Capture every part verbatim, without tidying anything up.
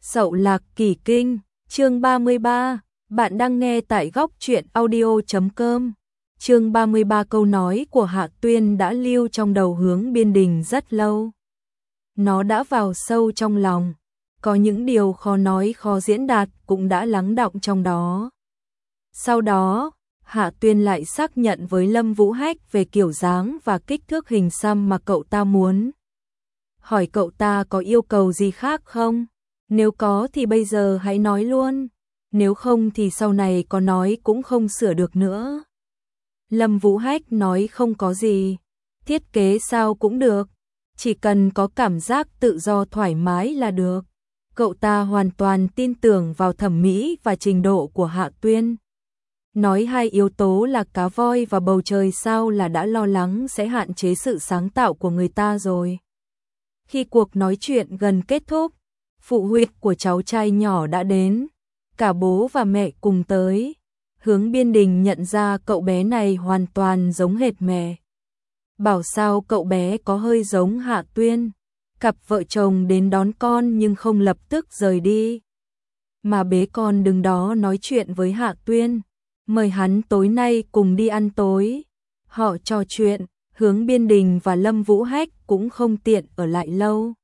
Sậu Lạc Kỳ Kinh, chương ba mươi ba, bạn đang nghe tại góc truyện audio chấm com. Chương ba mươi ba, câu nói của Hạ Tuyên đã lưu trong đầu Hướng Biên Đình rất lâu. Nó đã vào sâu trong lòng, có những điều khó nói khó diễn đạt cũng đã lắng đọng trong đó. Sau đó, Hạ Tuyên lại xác nhận với Lâm Vũ Hách về kiểu dáng và kích thước hình xăm mà cậu ta muốn. Hỏi cậu ta có yêu cầu gì khác không? Nếu có thì bây giờ hãy nói luôn, nếu không thì sau này có nói cũng không sửa được nữa. Lâm Vũ Hách nói không có gì, thiết kế sao cũng được, chỉ cần có cảm giác tự do thoải mái là được. Cậu ta hoàn toàn tin tưởng vào thẩm mỹ và trình độ của Hạ Tuyên. Nói hai yếu tố là cá voi và bầu trời sao là đã lo lắng sẽ hạn chế sự sáng tạo của người ta rồi. Khi cuộc nói chuyện gần kết thúc, phụ huynh của cháu trai nhỏ đã đến, cả bố và mẹ cùng tới. Hướng Biên Đình nhận ra cậu bé này hoàn toàn giống hệt mẹ. Bảo sao cậu bé có hơi giống Hạ Tuyên. Cặp vợ chồng đến đón con nhưng không lập tức rời đi, mà bế con đứng đó nói chuyện với Hạ Tuyên, mời hắn tối nay cùng đi ăn tối. Họ trò chuyện, Hướng Biên Đình và Lâm Vũ Hách cũng không tiện ở lại lâu.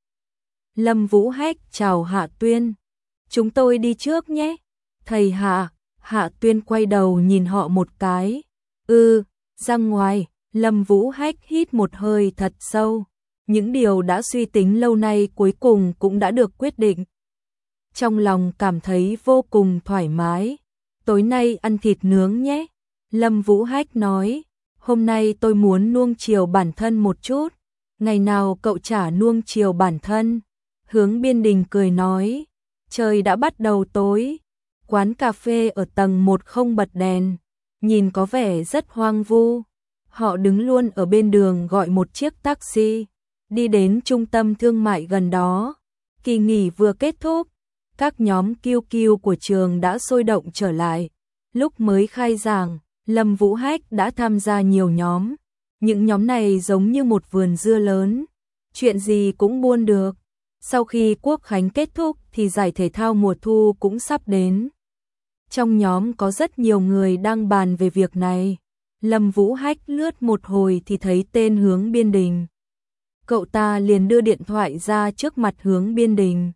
Lâm Vũ Hách chào Hạ Tuyên, chúng tôi đi trước nhé. Thầy Hạ. Hạ Tuyên quay đầu nhìn họ một cái. Ừ, ra ngoài. Lâm Vũ Hách hít một hơi thật sâu. Những điều đã suy tính lâu nay cuối cùng cũng đã được quyết định. Trong lòng cảm thấy vô cùng thoải mái. Tối nay ăn thịt nướng nhé. Lâm Vũ Hách nói, hôm nay tôi muốn nuông chiều bản thân một chút. Ngày nào cậu chả nuông chiều bản thân. Hướng Biên Đình cười nói, trời đã bắt đầu tối. Quán cà phê ở tầng một không bật đèn, nhìn có vẻ rất hoang vu. Họ đứng luôn ở bên đường gọi một chiếc taxi, đi đến trung tâm thương mại gần đó. Kỳ nghỉ vừa kết thúc, các nhóm kiu kiu của trường đã sôi động trở lại. Lúc mới khai giảng, Lâm Vũ Hách đã tham gia nhiều nhóm. Những nhóm này giống như một vườn dưa lớn, chuyện gì cũng buôn được. Sau khi Quốc khánh kết thúc thì giải thể thao mùa thu cũng sắp đến. Trong nhóm có rất nhiều người đang bàn về việc này. Lâm Vũ Hách lướt một hồi thì thấy tên Hướng Biên Đình. Cậu ta liền đưa điện thoại ra trước mặt Hướng Biên Đình.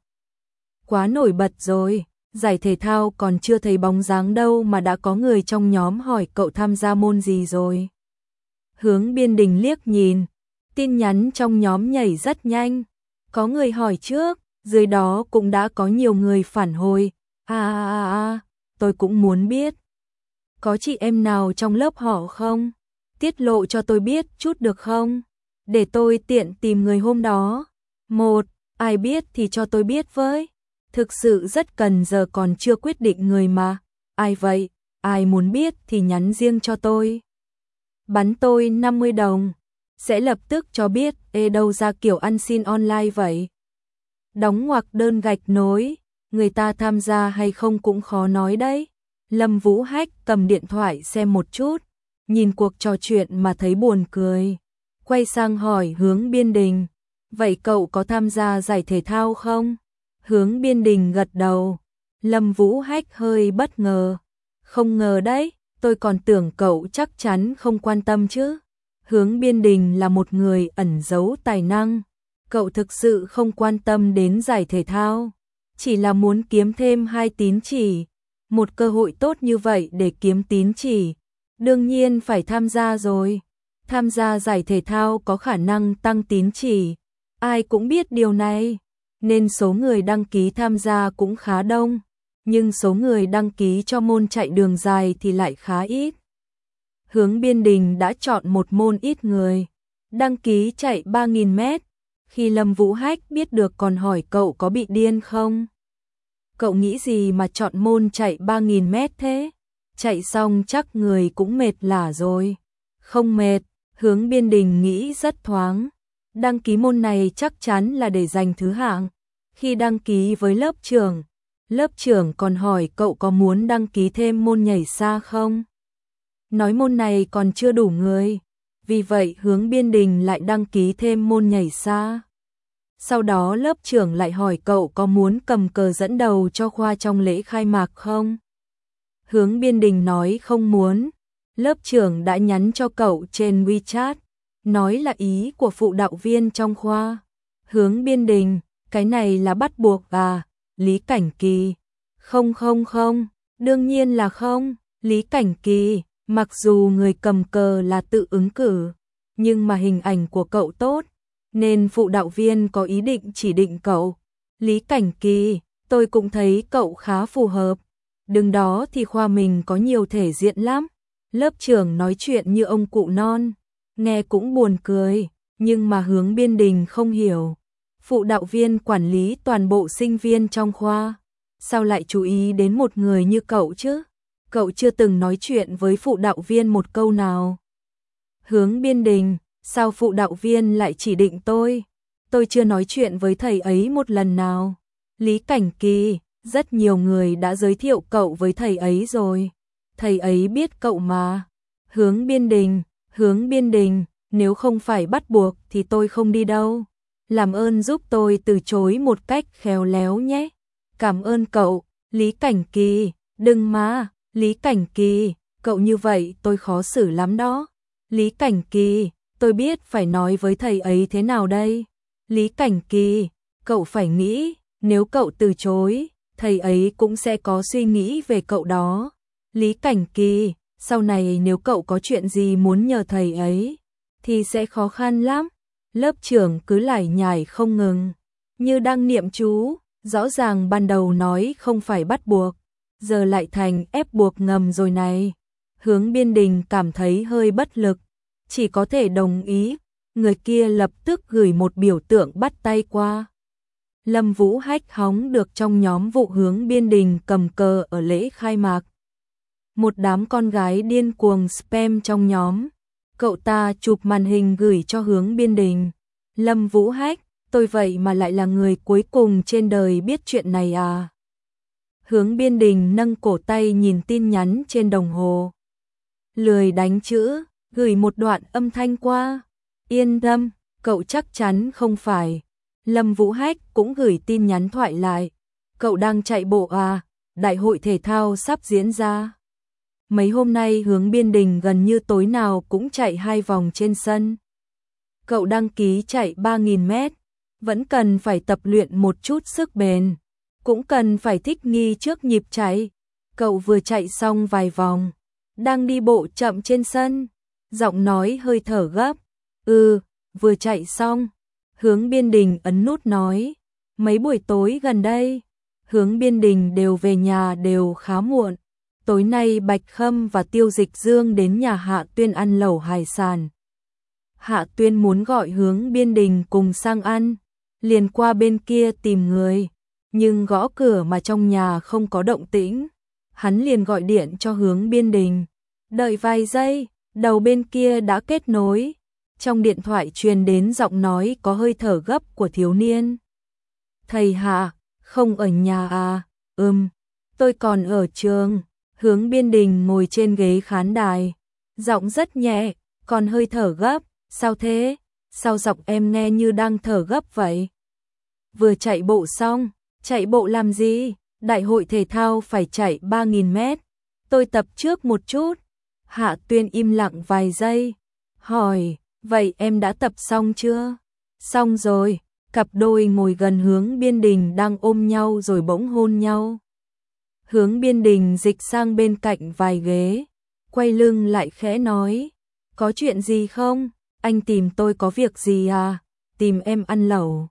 Quá nổi bật rồi, giải thể thao còn chưa thấy bóng dáng đâu mà đã có người trong nhóm hỏi cậu tham gia môn gì rồi. Hướng Biên Đình liếc nhìn, tin nhắn trong nhóm nhảy rất nhanh. Có người hỏi trước, dưới đó cũng đã có nhiều người phản hồi. À à à à, tôi cũng muốn biết. Có chị em nào trong lớp họ không? Tiết lộ cho tôi biết chút được không? Để tôi tiện tìm người hôm đó. Một, ai biết thì cho tôi biết với. Thực sự rất cần, giờ còn chưa quyết định người mà. Ai vậy? Ai muốn biết thì nhắn riêng cho tôi. Bắn tôi năm mươi đồng. Sẽ lập tức cho biết. Ê, đâu ra kiểu ăn xin online vậy? Đóng ngoặc đơn gạch nối. Người ta tham gia hay không cũng khó nói đấy. Lâm Vũ Hách cầm điện thoại xem một chút, nhìn cuộc trò chuyện mà thấy buồn cười. Quay sang hỏi Hướng Biên Đình, vậy cậu có tham gia giải thể thao không? Hướng Biên Đình gật đầu. Lâm Vũ Hách hơi bất ngờ. Không ngờ đấy, tôi còn tưởng cậu chắc chắn không quan tâm chứ. Hướng Biên Đình là một người ẩn giấu tài năng. Cậu thực sự không quan tâm đến giải thể thao, chỉ là muốn kiếm thêm hai tín chỉ. Một cơ hội tốt như vậy để kiếm tín chỉ, đương nhiên phải tham gia rồi. Tham gia giải thể thao có khả năng tăng tín chỉ, ai cũng biết điều này, nên số người đăng ký tham gia cũng khá đông, nhưng số người đăng ký cho môn chạy đường dài thì lại khá ít. Hướng Biên Đình đã chọn một môn ít người, đăng ký chạy ba nghìn mét. Khi Lâm Vũ Hách biết được còn hỏi cậu có bị điên không? Cậu nghĩ gì mà chọn môn chạy ba nghìn mét thế? Chạy xong chắc người cũng mệt lả rồi. Không mệt, Hướng Biên Đình nghĩ rất thoáng. Đăng ký môn này chắc chắn là để giành thứ hạng. Khi đăng ký với lớp trưởng, lớp trưởng còn hỏi cậu có muốn đăng ký thêm môn nhảy xa không? Nói môn này còn chưa đủ người. Vì vậy Hướng Biên Đình lại đăng ký thêm môn nhảy xa. Sau đó lớp trưởng lại hỏi cậu có muốn cầm cờ dẫn đầu cho khoa trong lễ khai mạc không? Hướng Biên Đình nói không muốn. Lớp trưởng đã nhắn cho cậu trên WeChat, nói là ý của phụ đạo viên trong khoa. Hướng Biên Đình, cái này là bắt buộc à? Lý Cảnh Kỳ, không không không, đương nhiên là không. Lý Cảnh Kỳ, mặc dù người cầm cờ là tự ứng cử, nhưng mà hình ảnh của cậu tốt, nên phụ đạo viên có ý định chỉ định cậu. Lý Cảnh Kỳ, tôi cũng thấy cậu khá phù hợp. Đừng đó thì khoa mình có nhiều thể diện lắm. Lớp trưởng nói chuyện như ông cụ non, nghe cũng buồn cười, nhưng mà Hướng Biên Đình không hiểu. Phụ đạo viên quản lý toàn bộ sinh viên trong khoa, sao lại chú ý đến một người như cậu chứ? Cậu chưa từng nói chuyện với phụ đạo viên một câu nào. Hướng Biên Đình, sao phụ đạo viên lại chỉ định tôi? Tôi chưa nói chuyện với thầy ấy một lần nào. Lý Cảnh Kỳ, rất nhiều người đã giới thiệu cậu với thầy ấy rồi. Thầy ấy biết cậu mà. Hướng Biên Đình, Hướng Biên Đình, nếu không phải bắt buộc thì tôi không đi đâu. Làm ơn giúp tôi từ chối một cách khéo léo nhé. Cảm ơn cậu. Lý Cảnh Kỳ, đừng mà. Lý Cảnh Kỳ, cậu như vậy tôi khó xử lắm đó. Lý Cảnh Kỳ, tôi biết phải nói với thầy ấy thế nào đây. Lý Cảnh Kỳ, cậu phải nghĩ, nếu cậu từ chối, thầy ấy cũng sẽ có suy nghĩ về cậu đó. Lý Cảnh Kỳ, sau này nếu cậu có chuyện gì muốn nhờ thầy ấy, thì sẽ khó khăn lắm. Lớp trưởng cứ lải nhải không ngừng, như đang niệm chú, rõ ràng ban đầu nói không phải bắt buộc, giờ lại thành ép buộc ngầm rồi này. Hướng Biên Đình cảm thấy hơi bất lực, chỉ có thể đồng ý. Người kia lập tức gửi một biểu tượng bắt tay qua. Lâm Vũ Hách hóng được trong nhóm vụ Hướng Biên Đình cầm cờ ở lễ khai mạc. Một đám con gái điên cuồng spam trong nhóm. Cậu ta chụp màn hình gửi cho Hướng Biên Đình. Lâm Vũ Hách, tôi vậy mà lại là người cuối cùng trên đời biết chuyện này à? Hướng Biên Đình nâng cổ tay nhìn tin nhắn trên đồng hồ. Lười đánh chữ, gửi một đoạn âm thanh qua. Yên tâm, cậu chắc chắn không phải. Lâm Vũ Hách cũng gửi tin nhắn thoại lại. Cậu đang chạy bộ à? Đại hội thể thao sắp diễn ra. Mấy hôm nay Hướng Biên Đình gần như tối nào cũng chạy hai vòng trên sân. Cậu đăng ký chạy ba nghìn mét, vẫn cần phải tập luyện một chút sức bền, cũng cần phải thích nghi trước nhịp chạy. Cậu vừa chạy xong vài vòng, đang đi bộ chậm trên sân, giọng nói hơi thở gấp. Ừ, vừa chạy xong. Hướng Biên Đình ấn nút nói, mấy buổi tối gần đây, Hướng Biên Đình đều về nhà đều khá muộn. Tối nay Bạch Khâm và Tiêu Dịch Dương đến nhà Hạ Tuyên ăn lẩu hải sản. Hạ Tuyên muốn gọi Hướng Biên Đình cùng sang ăn, liền qua bên kia tìm người, nhưng gõ cửa mà trong nhà không có động tĩnh. Hắn liền gọi điện cho Hướng Biên Đình. Đợi vài giây, đầu bên kia đã kết nối. Trong điện thoại truyền đến giọng nói có hơi thở gấp của thiếu niên. Thầy Hạ, không ở nhà à? Ừm, tôi còn ở trường. Hướng Biên Đình ngồi trên ghế khán đài, giọng rất nhẹ, còn hơi thở gấp. Sao thế? Sao giọng em nghe như đang thở gấp vậy? Vừa chạy bộ xong. Chạy bộ làm gì? Đại hội thể thao phải chạy ba nghìn mét. Tôi tập trước một chút. Hạ Tuyên im lặng vài giây, hỏi, vậy em đã tập xong chưa? Xong rồi. Cặp đôi ngồi gần Hướng Biên Đình đang ôm nhau rồi bỗng hôn nhau. Hướng Biên Đình dịch sang bên cạnh vài ghế, quay lưng lại khẽ nói, có chuyện gì không? Anh tìm tôi có việc gì à? Tìm em ăn lẩu.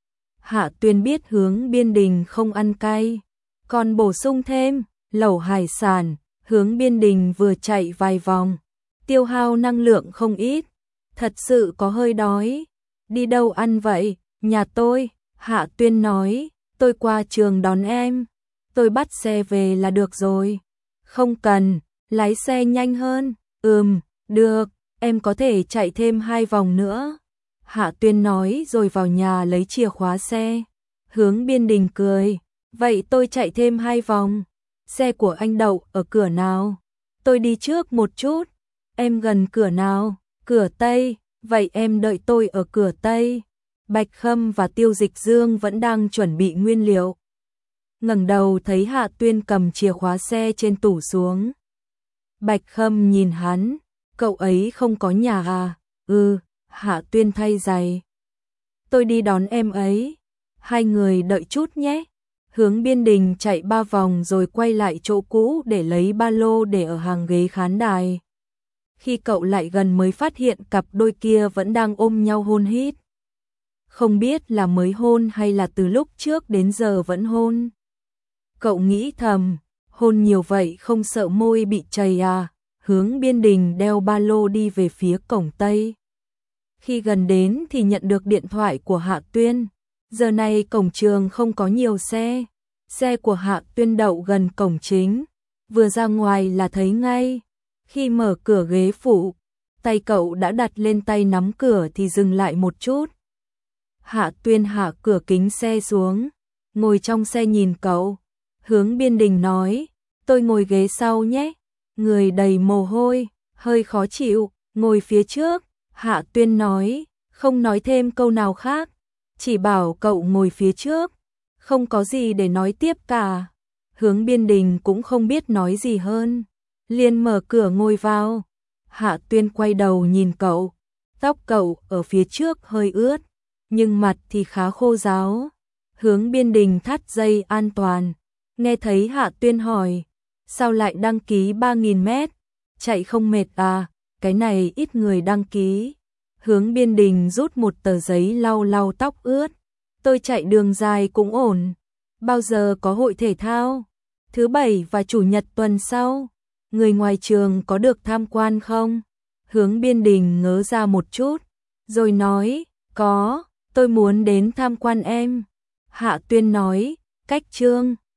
Hạ Tuyên biết Hướng Biên Đình không ăn cay, còn bổ sung thêm, lẩu hải sản. Hướng Biên Đình vừa chạy vài vòng, tiêu hao năng lượng không ít, thật sự có hơi đói. Đi đâu ăn vậy? Nhà tôi. Hạ Tuyên nói, tôi qua trường đón em. Tôi bắt xe về là được rồi. Không cần, lái xe nhanh hơn. Ừm, được, em có thể chạy thêm hai vòng nữa. Hạ Tuyên nói rồi vào nhà lấy chìa khóa xe. Hướng Biên Đình cười, vậy tôi chạy thêm hai vòng. Xe của anh đậu ở cửa nào? Tôi đi trước một chút. Em gần cửa nào? Cửa Tây, vậy em đợi tôi ở cửa Tây. Bạch Khâm và Tiêu Dịch Dương vẫn đang chuẩn bị nguyên liệu. Ngẩng đầu thấy Hạ Tuyên cầm chìa khóa xe trên tủ xuống. Bạch Khâm nhìn hắn, cậu ấy không có nhà à? Ừ, Hạ Tuyên thay giày. Tôi đi đón em ấy. Hai người đợi chút nhé. Hướng Biên Đình chạy ba vòng rồi quay lại chỗ cũ để lấy ba lô để ở hàng ghế khán đài. Khi cậu lại gần mới phát hiện cặp đôi kia vẫn đang ôm nhau hôn hít. Không biết là mới hôn hay là từ lúc trước đến giờ vẫn hôn. Cậu nghĩ thầm, hôn nhiều vậy không sợ môi bị chảy à? Hướng Biên Đình đeo ba lô đi về phía cổng Tây. Khi gần đến thì nhận được điện thoại của Hạ Tuyên. Giờ này cổng trường không có nhiều xe. Xe của Hạ Tuyên đậu gần cổng chính. Vừa ra ngoài là thấy ngay. Khi mở cửa ghế phụ, tay cậu đã đặt lên tay nắm cửa thì dừng lại một chút. Hạ Tuyên hạ cửa kính xe xuống, ngồi trong xe nhìn cậu. Hướng Biên Đình nói, tôi ngồi ghế sau nhé. Người đầy mồ hôi, hơi khó chịu, ngồi phía trước. Hạ Tuyên nói, không nói thêm câu nào khác, chỉ bảo cậu ngồi phía trước, không có gì để nói tiếp cả. Hướng Biên Đình cũng không biết nói gì hơn, liền mở cửa ngồi vào. Hạ Tuyên quay đầu nhìn cậu, tóc cậu ở phía trước hơi ướt, nhưng mặt thì khá khô ráo. Hướng Biên Đình thắt dây an toàn, nghe thấy Hạ Tuyên hỏi, sao lại đăng ký ba nghìn mét, chạy không mệt à? Cái này ít người đăng ký. Hướng Biên Đình rút một tờ giấy lau lau tóc ướt. Tôi chạy đường dài cũng ổn. Bao giờ có hội thể thao? Thứ bảy và chủ nhật tuần sau. Người ngoài trường có được tham quan không? Hướng Biên Đình ngớ ra một chút, rồi nói, có, tôi muốn đến tham quan em. Hạ Tuyên nói, cách Trương